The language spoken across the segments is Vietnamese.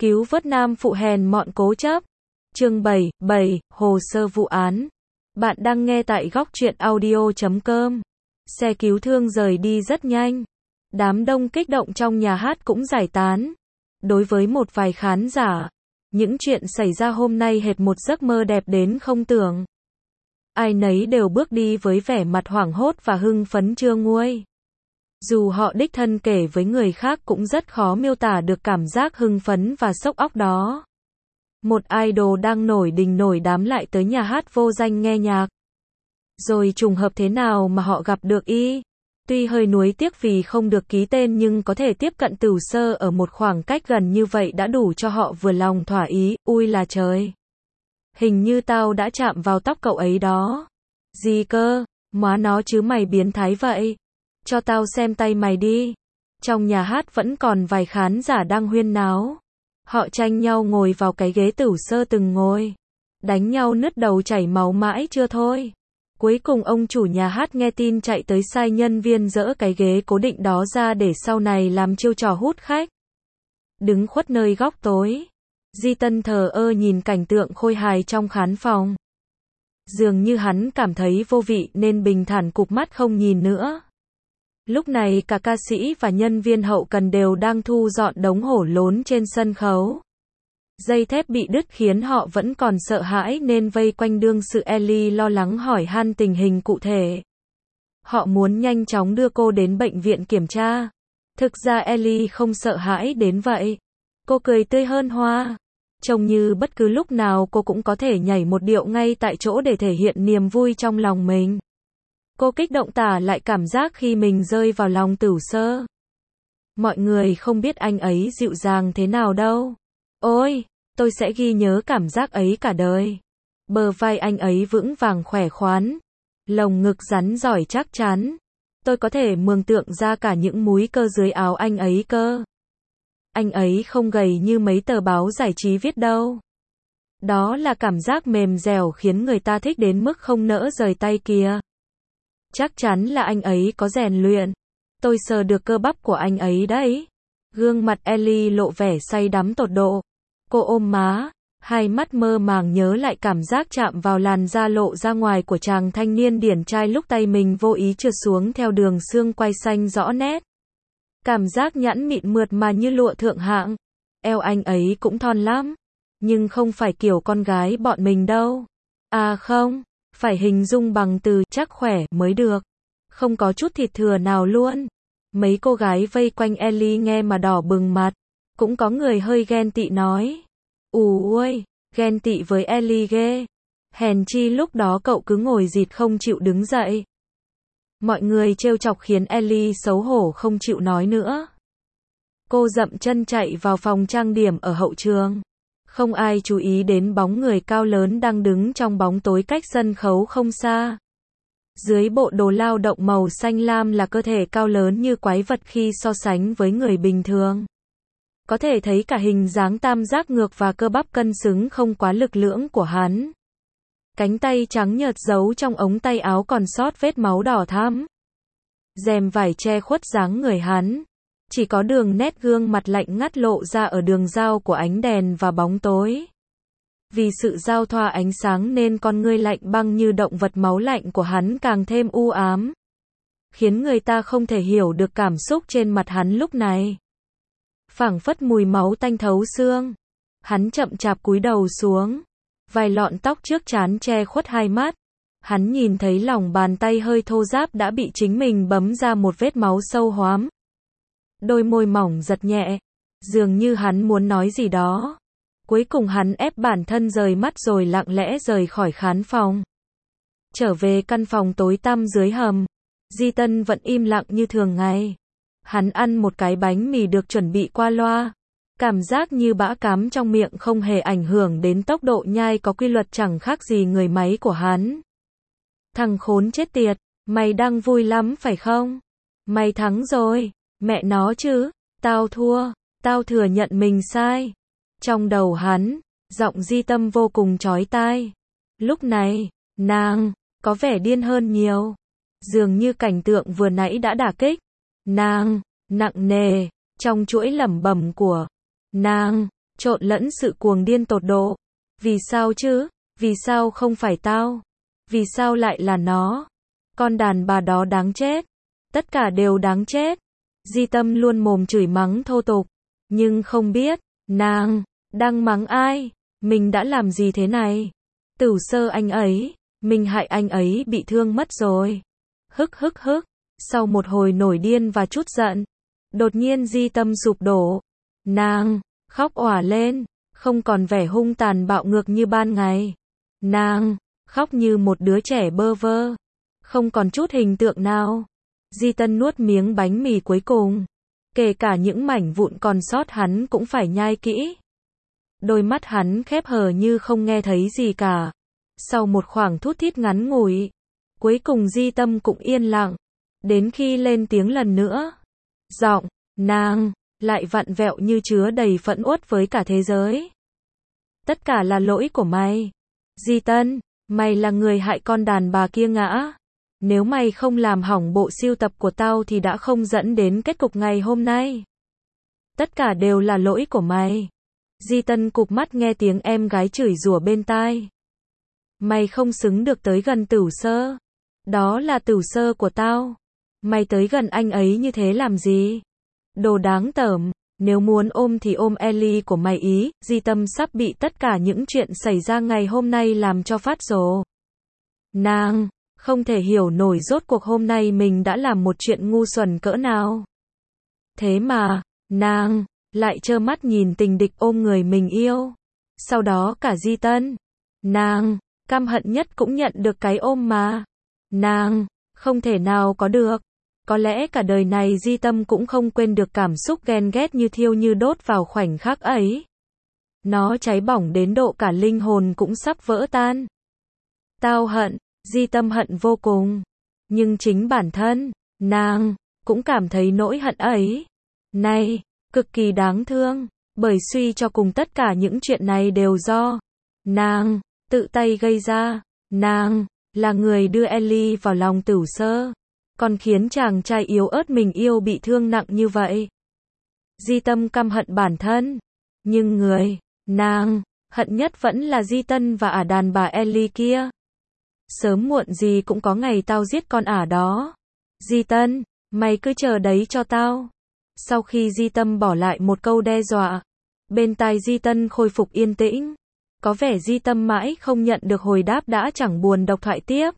Cứu vớt nam phụ hèn mọn cố chấp. Chương 7, hồ sơ vụ án. Bạn đang nghe tại góc truyện audio.com. Xe cứu thương rời đi rất nhanh. Đám đông kích động trong nhà hát cũng giải tán. Đối với một vài khán giả, những chuyện xảy ra hôm nay hệt một giấc mơ đẹp đến không tưởng. Ai nấy đều bước đi với vẻ mặt hoảng hốt và hưng phấn chưa nguôi. Dù họ đích thân kể với người khác cũng rất khó miêu tả được cảm giác hưng phấn và sốc óc đó. Một idol đang nổi đình nổi đám lại tới nhà hát vô danh nghe nhạc. Rồi trùng hợp thế nào mà họ gặp được y. Tuy hơi nuối tiếc vì không được ký tên nhưng có thể tiếp cận Tửu Sơ ở một khoảng cách gần như vậy đã đủ cho họ vừa lòng thỏa ý. Ui là trời! Hình như tao đã chạm vào tóc cậu ấy đó. Gì cơ? Móa nó chứ mày biến thái vậy. Cho tao xem tay mày đi. Trong nhà hát vẫn còn vài khán giả đang huyên náo. Họ tranh nhau ngồi vào cái ghế Tửu Sơ từng ngồi. Đánh nhau nứt đầu chảy máu mãi chưa thôi. Cuối cùng ông chủ nhà hát nghe tin chạy tới sai nhân viên dỡ cái ghế cố định đó ra để sau này làm chiêu trò hút khách. Đứng khuất nơi góc tối, Di Tân thờ ơ nhìn cảnh tượng khôi hài trong khán phòng. Dường như hắn cảm thấy vô vị nên bình thản cụp mắt không nhìn nữa. Lúc này cả ca sĩ và nhân viên hậu cần đều đang thu dọn đống hổ lốn trên sân khấu. Dây thép bị đứt khiến họ vẫn còn sợ hãi nên vây quanh đương sự Ellie lo lắng hỏi han tình hình cụ thể. Họ muốn nhanh chóng đưa cô đến bệnh viện kiểm tra. Thực ra Ellie không sợ hãi đến vậy. Cô cười tươi hơn hoa. Trông như bất cứ lúc nào cô cũng có thể nhảy một điệu ngay tại chỗ để thể hiện niềm vui trong lòng mình. Cô kích động tả lại cảm giác khi mình rơi vào lòng Tửu Sơ. Mọi người không biết anh ấy dịu dàng thế nào đâu. Ôi, tôi sẽ ghi nhớ cảm giác ấy cả đời. Bờ vai anh ấy vững vàng khỏe khoắn. Lồng ngực rắn giỏi chắc chắn. Tôi có thể mường tượng ra cả những múi cơ dưới áo anh ấy cơ. Anh ấy không gầy như mấy tờ báo giải trí viết đâu. Đó là cảm giác mềm dẻo khiến người ta thích đến mức không nỡ rời tay kìa. Chắc chắn là anh ấy có rèn luyện. Tôi sờ được cơ bắp của anh ấy đấy. Gương mặt Ellie lộ vẻ say đắm tột độ. Cô ôm má, hai mắt mơ màng nhớ lại cảm giác chạm vào làn da lộ ra ngoài của chàng thanh niên điển trai lúc tay mình vô ý trượt xuống theo đường xương quai xanh rõ nét. Cảm giác nhẵn mịn mượt mà như lụa thượng hạng. Eo anh ấy cũng thon lắm. Nhưng không phải kiểu con gái bọn mình đâu. À không, phải hình dung bằng từ chắc khỏe mới được. Không có chút thịt thừa nào luôn. Mấy cô gái vây quanh Ellie nghe mà đỏ bừng mặt. Cũng có người hơi ghen tị nói. Ui, ghen tị với Ellie ghê. Hèn chi lúc đó cậu cứ ngồi dịt không chịu đứng dậy. Mọi người trêu chọc khiến Ellie xấu hổ không chịu nói nữa. Cô dậm chân chạy vào phòng trang điểm ở hậu trường. Không ai chú ý đến bóng người cao lớn đang đứng trong bóng tối cách sân khấu không xa. Dưới bộ đồ lao động màu xanh lam là cơ thể cao lớn như quái vật khi so sánh với người bình thường. Có thể thấy cả hình dáng tam giác ngược và cơ bắp cân xứng không quá lực lưỡng của hắn. Cánh tay trắng nhợt giấu trong ống tay áo còn sót vết máu đỏ thắm. Rèm vải che khuất dáng người hắn. Chỉ có đường nét gương mặt lạnh ngắt lộ ra ở đường giao của ánh đèn và bóng tối. Vì sự giao thoa ánh sáng nên con ngươi lạnh băng như động vật máu lạnh của hắn càng thêm u ám. Khiến người ta không thể hiểu được cảm xúc trên mặt hắn lúc này. Phảng phất mùi máu tanh thấu xương. Hắn chậm chạp cúi đầu xuống. Vài lọn tóc trước trán che khuất hai mắt. Hắn nhìn thấy lòng bàn tay hơi thô ráp đã bị chính mình bấm ra một vết máu sâu hoắm. Đôi môi mỏng giật nhẹ. Dường như hắn muốn nói gì đó. Cuối cùng hắn ép bản thân rời mắt rồi lặng lẽ rời khỏi khán phòng. Trở về căn phòng tối tăm dưới hầm. Di Tân vẫn im lặng như thường ngày. Hắn ăn một cái bánh mì được chuẩn bị qua loa. Cảm giác như bã cám trong miệng không hề ảnh hưởng đến tốc độ nhai có quy luật chẳng khác gì người máy của hắn. Thằng khốn chết tiệt, mày đang vui lắm phải không? Mày thắng rồi, mẹ nó chứ, tao thua, tao thừa nhận mình sai. Trong đầu hắn, giọng Di Tâm vô cùng chói tai. Lúc này, nàng, có vẻ điên hơn nhiều. Dường như cảnh tượng vừa nãy đã đả kích. Nàng, nặng nề, trong chuỗi lẩm bẩm của nàng, trộn lẫn sự cuồng điên tột độ. Vì sao chứ? Vì sao không phải tao? Vì sao lại là nó? Con đàn bà đó đáng chết. Tất cả đều đáng chết. Di Tâm luôn mồm chửi mắng thô tục. Nhưng không biết, nàng đang mắng ai? Mình đã làm gì thế này? Tửu Sơ anh ấy, mình hại anh ấy bị thương mất rồi. Hức hức hức. Sau một hồi nổi điên và chút giận, đột nhiên Di Tâm sụp đổ. Nàng khóc òa lên, không còn vẻ hung tàn bạo ngược như ban ngày. Nàng khóc như một đứa trẻ bơ vơ, không còn chút hình tượng nào. Di Tân nuốt miếng bánh mì cuối cùng, kể cả những mảnh vụn còn sót hắn cũng phải nhai kỹ. Đôi mắt hắn khép hờ như không nghe thấy gì cả. Sau một khoảng thút thít ngắn ngủi, cuối cùng Di Tâm cũng yên lặng, đến khi lên tiếng lần nữa. Giọng nàng lại vặn vẹo như chứa đầy phẫn uất với cả thế giới. Tất cả là lỗi của mày. Di Tân, mày là người hại con đàn bà kia ngã. Nếu mày không làm hỏng bộ sưu tập của tao thì đã không dẫn đến kết cục ngày hôm nay. Tất cả đều là lỗi của mày. Di Tân cụp mắt nghe tiếng em gái chửi rủa bên tai. Mày không xứng được tới gần Tửu Sơ. Đó là Tửu Sơ của tao. Mày tới gần anh ấy như thế làm gì? Đồ đáng tởm. Nếu muốn ôm thì ôm Ellie của mày ý. Di Tâm sắp bị tất cả những chuyện xảy ra ngày hôm nay làm cho phát rồ. Nàng không thể hiểu nổi rốt cuộc hôm nay mình đã làm một chuyện ngu xuẩn cỡ nào. Thế mà, nàng lại trơ mắt nhìn tình địch ôm người mình yêu. Sau đó cả Di Tân, nàng căm hận nhất cũng nhận được cái ôm mà nàng không thể nào có được. Có lẽ cả đời này Di Tâm cũng không quên được cảm xúc ghen ghét như thiêu như đốt vào khoảnh khắc ấy. Nó cháy bỏng đến độ cả linh hồn cũng sắp vỡ tan. Tao hận, Di Tâm hận vô cùng. Nhưng chính bản thân, nàng cũng cảm thấy nỗi hận ấy này cực kỳ đáng thương, bởi suy cho cùng tất cả những chuyện này đều do nàng tự tay gây ra. Nàng là người đưa Ellie vào lòng Tửu Sơ, còn khiến chàng trai yếu ớt mình yêu bị thương nặng như vậy. Di Tâm căm hận bản thân, nhưng người nàng hận nhất vẫn là Di Tân và ả đàn bà Ellie kia. Sớm muộn gì cũng có ngày tao giết con ả đó. Di Tân, mày cứ chờ đấy cho tao. Sau khi Di Tâm bỏ lại một câu đe dọa, bên tai Di Tân khôi phục yên tĩnh. Có vẻ Di Tâm mãi không nhận được hồi đáp đã chẳng buồn độc thoại tiếp.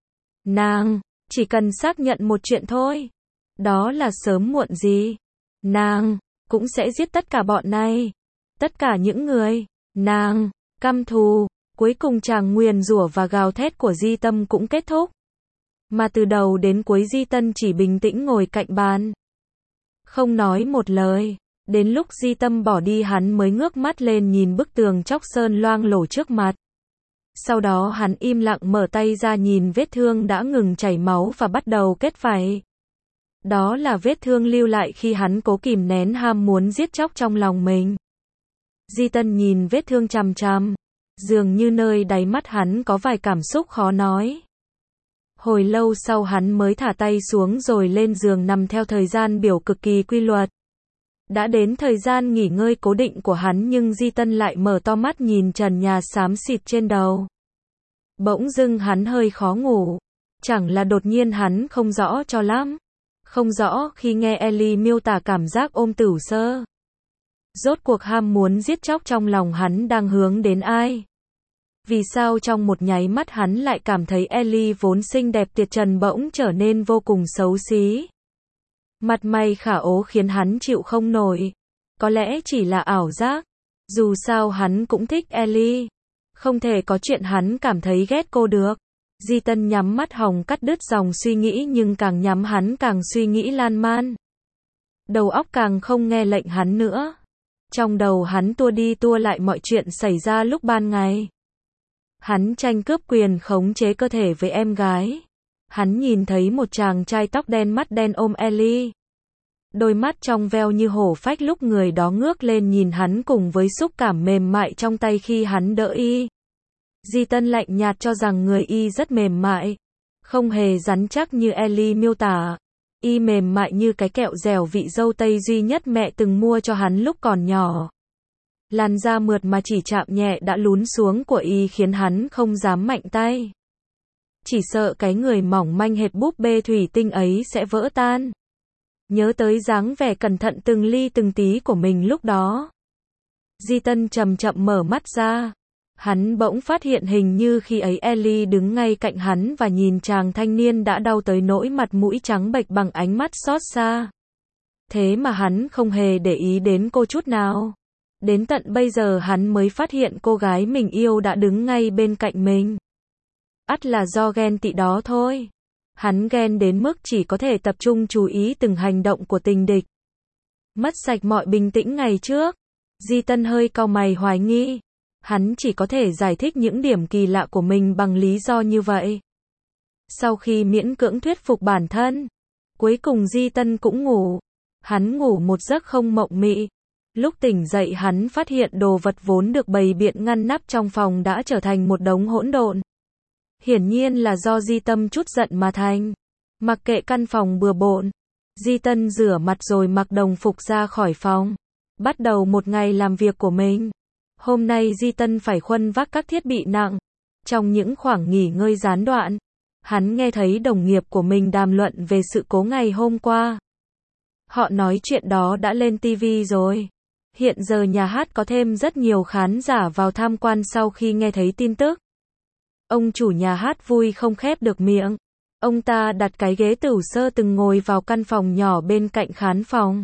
Nàng chỉ cần xác nhận một chuyện thôi. Đó là sớm muộn gì nàng cũng sẽ giết tất cả bọn này. Tất cả những người nàng căm thù. Cuối cùng chàng nguyền rủa và gào thét của Di Tâm cũng kết thúc. Mà từ đầu đến cuối Di Tân chỉ bình tĩnh ngồi cạnh bàn, không nói một lời. Đến lúc Di Tâm bỏ đi hắn mới ngước mắt lên nhìn bức tường chóc sơn loang lổ trước mặt. Sau đó hắn im lặng mở tay ra nhìn vết thương đã ngừng chảy máu và bắt đầu kết vảy. Đó là vết thương lưu lại khi hắn cố kìm nén ham muốn giết chóc trong lòng mình. Di Tân nhìn vết thương chằm chằm, dường như nơi đáy mắt hắn có vài cảm xúc khó nói. Hồi lâu sau hắn mới thả tay xuống rồi lên giường nằm theo thời gian biểu cực kỳ quy luật. Đã đến thời gian nghỉ ngơi cố định của hắn nhưng Di Tân lại mở to mắt nhìn trần nhà xám xịt trên đầu. Bỗng dưng hắn hơi khó ngủ. Chẳng là đột nhiên hắn không rõ cho lắm. Không rõ khi nghe Ellie miêu tả cảm giác ôm Tửu Sơ. Rốt cuộc ham muốn giết chóc trong lòng hắn đang hướng đến ai? Vì sao trong một nháy mắt hắn lại cảm thấy Ellie vốn xinh đẹp tuyệt trần bỗng trở nên vô cùng xấu xí? Mặt mày khả ố khiến hắn chịu không nổi. Có lẽ chỉ là ảo giác. Dù sao hắn cũng thích Ellie. Không thể có chuyện hắn cảm thấy ghét cô được. Di Tân nhắm mắt hòng cắt đứt dòng suy nghĩ nhưng càng nhắm hắn càng suy nghĩ lan man. Đầu óc càng không nghe lệnh hắn nữa. Trong đầu hắn tua đi tua lại mọi chuyện xảy ra lúc ban ngày. Hắn tranh cướp quyền khống chế cơ thể với em gái. Hắn nhìn thấy một chàng trai tóc đen mắt đen ôm Ellie. Đôi mắt trong veo như hổ phách lúc người đó ngước lên nhìn hắn cùng với xúc cảm mềm mại trong tay khi hắn đỡ y. Di Tân lạnh nhạt cho rằng người y rất mềm mại. Không hề rắn chắc như Ellie miêu tả. Y mềm mại như cái kẹo dẻo vị dâu tây duy nhất mẹ từng mua cho hắn lúc còn nhỏ. Làn da mượt mà chỉ chạm nhẹ đã lún xuống của y khiến hắn không dám mạnh tay. Chỉ sợ cái người mỏng manh hệt búp bê thủy tinh ấy sẽ vỡ tan. Nhớ tới dáng vẻ cẩn thận từng ly từng tí của mình lúc đó. Di Tân chậm chậm mở mắt ra. Hắn bỗng phát hiện hình như khi ấy Ellie đứng ngay cạnh hắn và nhìn chàng thanh niên đã đau tới nỗi mặt mũi trắng bệch bằng ánh mắt xót xa. Thế mà hắn không hề để ý đến cô chút nào. Đến tận bây giờ hắn mới phát hiện cô gái mình yêu đã đứng ngay bên cạnh mình. Ắt là do ghen tị đó thôi. Hắn ghen đến mức chỉ có thể tập trung chú ý từng hành động của tình địch. Mất sạch mọi bình tĩnh ngày trước. Di Tân hơi cau mày hoài nghi. Hắn chỉ có thể giải thích những điểm kỳ lạ của mình bằng lý do như vậy. Sau khi miễn cưỡng thuyết phục bản thân, cuối cùng Di Tân cũng ngủ. Hắn ngủ một giấc không mộng mị. Lúc tỉnh dậy hắn phát hiện đồ vật vốn được bày biện ngăn nắp trong phòng đã trở thành một đống hỗn độn. Hiển nhiên là do Di Tâm chút giận mà thành. Mặc kệ căn phòng bừa bộn, Di Tân rửa mặt rồi mặc đồng phục ra khỏi phòng. Bắt đầu một ngày làm việc của mình. Hôm nay Di Tân phải khuân vác các thiết bị nặng. Trong những khoảng nghỉ ngơi gián đoạn, hắn nghe thấy đồng nghiệp của mình đàm luận về sự cố ngày hôm qua. Họ nói chuyện đó đã lên TV rồi. Hiện giờ nhà hát có thêm rất nhiều khán giả vào tham quan sau khi nghe thấy tin tức. Ông chủ nhà hát vui không khép được miệng. Ông ta đặt cái ghế Tửu Sơ từng ngồi vào căn phòng nhỏ bên cạnh khán phòng.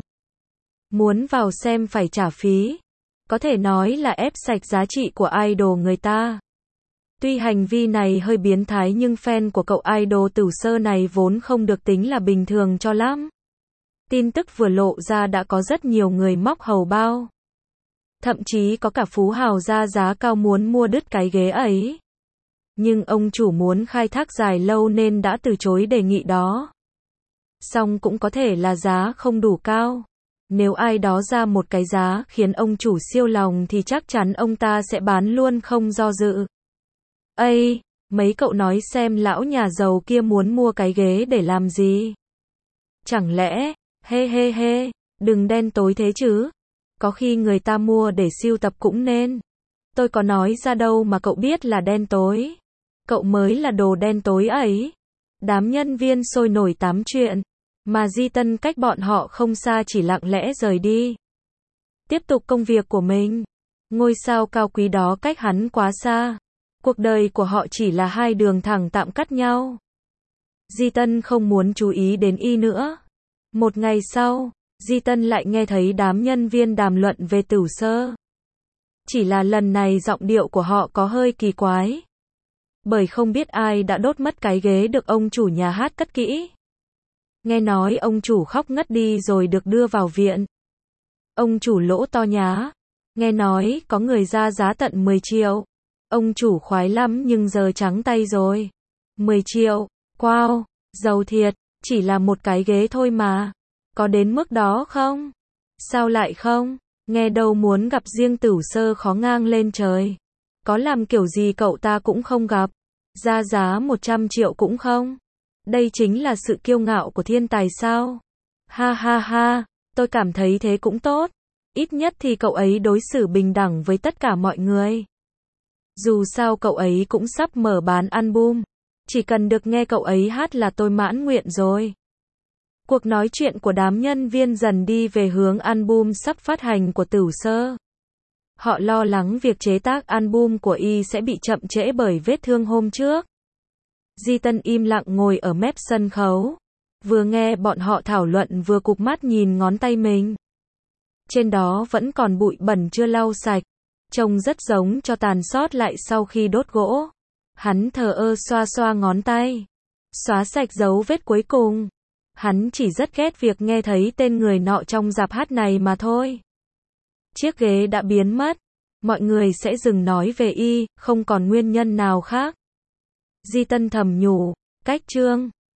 Muốn vào xem phải trả phí. Có thể nói là ép sạch giá trị của idol người ta. Tuy hành vi này hơi biến thái nhưng fan của cậu idol Tửu Sơ này vốn không được tính là bình thường cho lắm. Tin tức vừa lộ ra đã có rất nhiều người móc hầu bao. Thậm chí có cả phú hào ra giá cao muốn mua đứt cái ghế ấy. Nhưng ông chủ muốn khai thác dài lâu nên đã từ chối đề nghị đó. Song cũng có thể là giá không đủ cao. Nếu ai đó ra một cái giá khiến ông chủ siêu lòng thì chắc chắn ông ta sẽ bán luôn không do dự. Ây, mấy cậu nói xem lão nhà giàu kia muốn mua cái ghế để làm gì? Chẳng lẽ, he, đừng đen tối thế chứ. Có khi người ta mua để sưu tập cũng nên. Tôi có nói ra đâu mà cậu biết là đen tối. Cậu mới là đồ đen tối ấy. Đám nhân viên sôi nổi tám chuyện. Mà Di Tân cách bọn họ không xa chỉ lặng lẽ rời đi. Tiếp tục công việc của mình. Ngôi sao cao quý đó cách hắn quá xa. Cuộc đời của họ chỉ là hai đường thẳng tạm cắt nhau. Di Tân không muốn chú ý đến y nữa. Một ngày sau, Di Tân lại nghe thấy đám nhân viên đàm luận về Tửu Sơ. Chỉ là lần này giọng điệu của họ có hơi kỳ quái. Bởi không biết ai đã đốt mất cái ghế được ông chủ nhà hát cất kỹ. Nghe nói ông chủ khóc ngất đi rồi được đưa vào viện. Ông chủ lỗ to nhá. Nghe nói có người ra giá tận 10 triệu. Ông chủ khoái lắm nhưng giờ trắng tay rồi. 10 triệu, wow, giàu thiệt, chỉ là một cái ghế thôi mà. Có đến mức đó không? Sao lại không? Nghe đâu muốn gặp riêng Tửu Sơ khó ngang lên trời. Có làm kiểu gì cậu ta cũng không gặp. Ra giá 100 triệu cũng không. Đây chính là sự kiêu ngạo của thiên tài sao? Ha, tôi cảm thấy thế cũng tốt. Ít nhất thì cậu ấy đối xử bình đẳng với tất cả mọi người. Dù sao cậu ấy cũng sắp mở bán album. Chỉ cần được nghe cậu ấy hát là tôi mãn nguyện rồi. Cuộc nói chuyện của đám nhân viên dần đi về hướng album sắp phát hành của Tửu Sơ. Họ lo lắng việc chế tác album của y sẽ bị chậm trễ bởi vết thương hôm trước. Di Tân im lặng ngồi ở mép sân khấu. Vừa nghe bọn họ thảo luận vừa cụp mắt nhìn ngón tay mình. Trên đó vẫn còn bụi bẩn chưa lau sạch. Trông rất giống cho tàn sót lại sau khi đốt gỗ. Hắn thờ ơ xoa xoa ngón tay. Xóa sạch dấu vết cuối cùng. Hắn chỉ rất ghét việc nghe thấy tên người nọ trong rạp hát này mà thôi. Chiếc ghế đã biến mất. Mọi người sẽ dừng nói về y, không còn nguyên nhân nào khác. Di Tân thầm nhủ, cách chương.